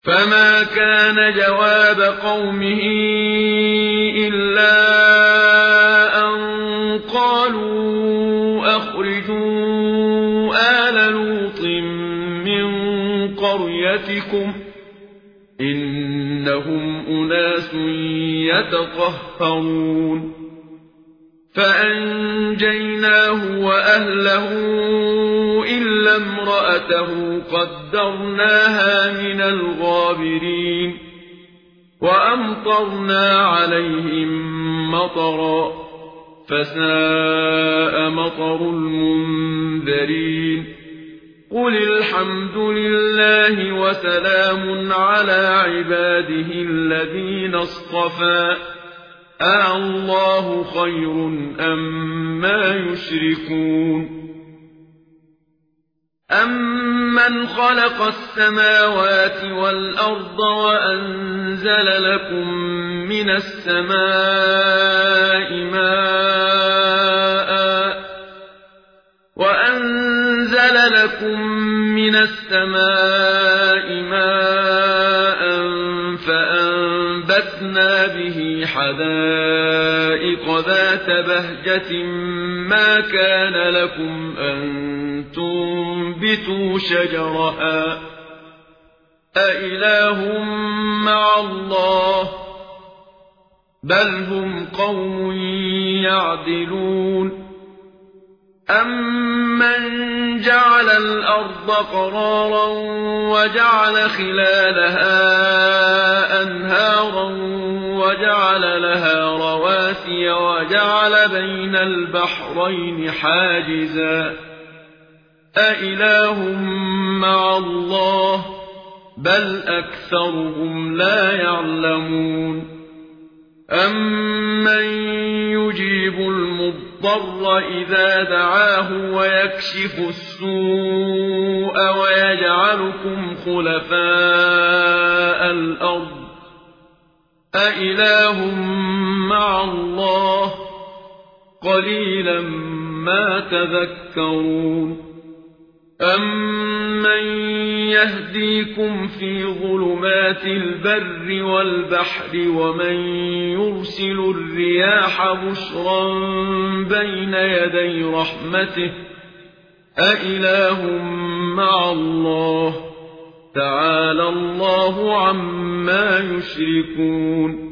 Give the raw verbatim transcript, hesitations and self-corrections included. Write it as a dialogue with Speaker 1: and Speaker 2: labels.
Speaker 1: فما كان جواب قومه إلا أن قالوا أخرجوا آل لوط من قريتكم إنهم أناس يتطهرون فأنجيناه وأهله إلا امرأته قدرناها من الغابرين وأمطرنا عليهم مطرا فساء مطر المنذرين قل الحمد لله وسلام على عباده الذين اصطفى أَاللَّهُ خَيْرٌ أَمَّا يُشْرِكُونَ أَمَّنْ خَلَقَ السَّمَاوَاتِ وَالْأَرْضَ وَأَنزَلَ لَكُم مِّنَ السَّمَاءِ مَاءً وَأَنزَلَ لَكُم مِّنَ السَّمَاءِ مَاءً فَأَنبَتْنَا بِهِ حَدَائِقَ ذَاتَ بَهْجَةٍ مَا كَانَ لَكُمْ أَن تُنبِتُوا شَجَرَهَا أَإِلَٰهٌ مَّعَ اللَّهِ بَلْ هُمْ قَوْمٌ يَعْدِلُونَ أَمَّن جَعَلَ الْأَرْضَ قَرَارًا وَجَعَلَ خِلَالَهَا أَنْهَارًا وَجَعَلَ لَهَا رَوَاسِيَ وَجَعَلَ بَيْنَ الْبَحْرَيْنِ حَاجِزًا أَإِلَٰهٌ مَّعَ اللَّهِ بَلْ أَكْثَرُهُمْ لا يَعْلَمُونَ أَمَّن يُجِيبُ الْمُضْطَرَّ إِذَا دَعَاهُ وَيَكْشِفُ السُّوءَ وَيَجْعَلُكُمْ خُلَفَاءَ الْأَرْضِ أَإِلَٰهٌ مَّعَ اللَّهِ قَلِيلًا مَّا تَذَكَّرُونَ أَمَّن يَهْدِيكُمْ فِي ظُلُمَاتِ الْبَرِّ وَالْبَحْرِ وَمَن يُرْسِلُ الرِّيَاحَ بُشْرًا بَيْنَ يَدَيْ رَحْمَتِهِ أَإِلَٰهٌ مَّعَ اللَّهِ تَعَالَى اللَّهُ عَمَّا يُشْرِكُونَ